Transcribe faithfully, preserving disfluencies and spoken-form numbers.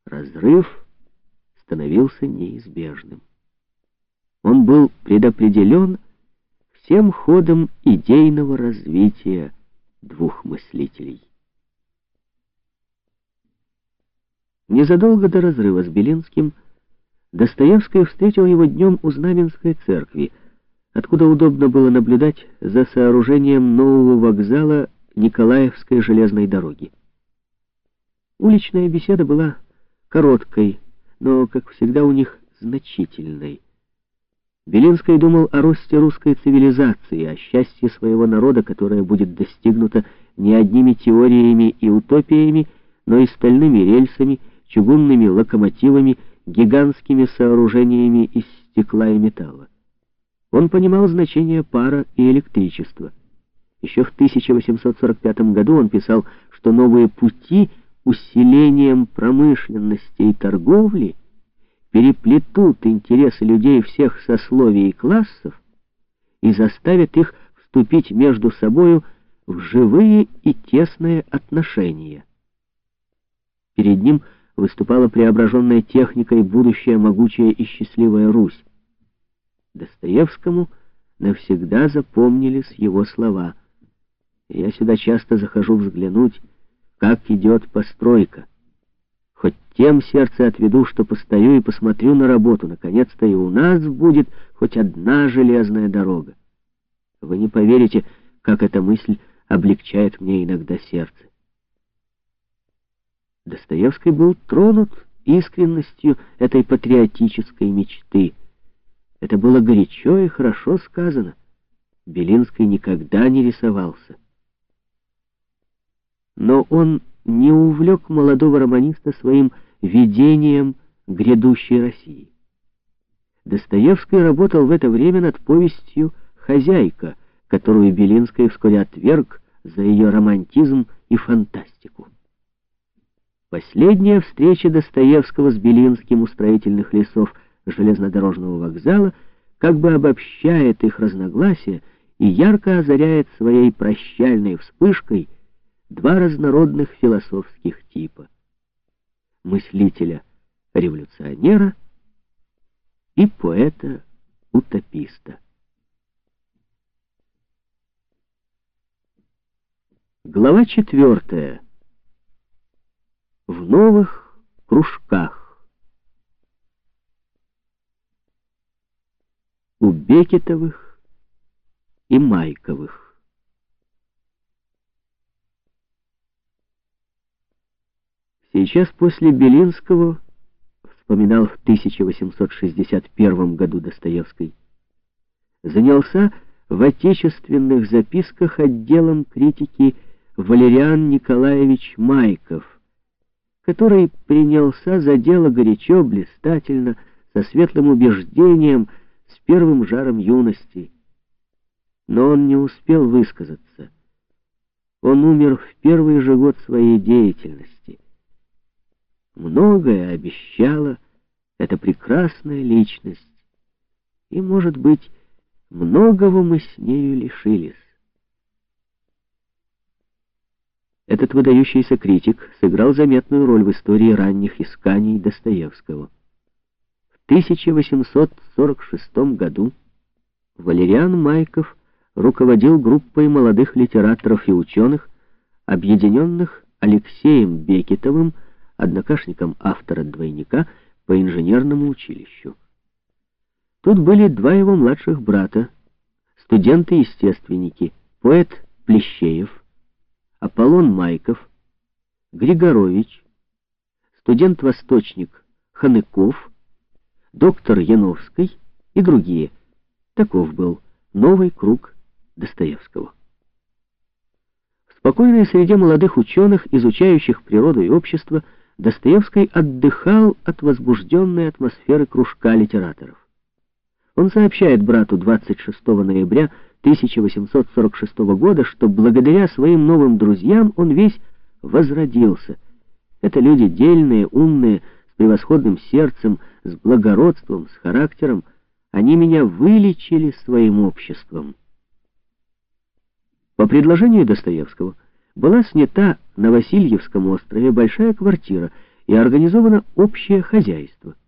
Разрыв становился неизбежным. Он был предопределен всем ходом идейного развития двух мыслителей. Незадолго до разрыва с Белинским Достоевский встретил его днем у Знаменской церкви, откуда удобно было наблюдать за сооружением нового вокзала Николаевской железной дороги. Уличная беседа была короткой, но, как всегда, у них значительной. Белинский думал о росте русской цивилизации, о счастье своего народа, которое будет достигнуто не одними теориями и утопиями, но и стальными рельсами, чугунными локомотивами, гигантскими сооружениями из стекла и металла. Он понимал значение пара и электричества. Еще в тысяча восемьсот сорок пятом году он писал, что новые пути усилением промышленности и торговли переплетут интересы людей всех сословий и классов и заставят их вступить между собою в живые и тесные отношения. Перед ним выступала преображенная техникой будущая могучая и счастливая Русь. Достоевскому навсегда запомнились его слова. «Я сюда часто захожу взглянуть, как идет постройка. Хоть тем сердце отведу, что постою и посмотрю на работу. Наконец-то и у нас будет хоть одна железная дорога». Вы не поверите, как эта мысль облегчает мне иногда сердце. Достоевский был тронут искренностью этой патриотической мечты. Это было горячо и хорошо сказано. Белинский никогда не рисовался. Но он не увлек молодого романиста своим видением грядущей России. Достоевский работал в это время над повестью «Хозяйка», которую Белинский вскоре отверг за ее романтизм и фантастику. Последняя встреча Достоевского с Белинским у строительных лесов железнодорожного вокзала как бы обобщает их разногласия и ярко озаряет своей прощальной вспышкой два разнородных философских типа: мыслителя-революционера и поэта-утописта. Глава четвертая. В новых кружках. У Бекетовых и Майковых. Сейчас после Белинского, вспоминал в тысяча восемьсот шестьдесят первом году Достоевский, занялся в отечественных записках отделом критики Валериан Николаевич Майков, который принялся за дело горячо, блистательно, со светлым убеждением, с первым жаром юности. Но он не успел высказаться. Он умер в первый же год своей деятельности. Многое обещала эта прекрасная личность, и, может быть, многого мы с нею лишились. Этот выдающийся критик сыграл заметную роль в истории ранних исканий Достоевского. В тысяча восемьсот сорок шестом году Валериан Майков руководил группой молодых литераторов и ученых, объединенных Алексеем Бекетовым, однокашником автора «Двойника» по инженерному училищу. Тут были два его младших брата, студенты-естественники, поэт Плещеев, Аполлон Майков, Григорович, студент-восточник Ханыков, доктор Яновский и другие. Таков был новый круг Достоевского. В спокойной среде молодых ученых, изучающих природу и общество, Достоевский отдыхал от возбужденной атмосферы кружка литераторов. Он сообщает брату двадцать шестого ноября тысяча восемьсот сорок шестого года, что благодаря своим новым друзьям он весь возродился. Это люди дельные, умные, с превосходным сердцем, с благородством, с характером. Они меня вылечили своим обществом. По предложению Достоевского была снята на Васильевском острове большая квартира, и организовано общее хозяйство.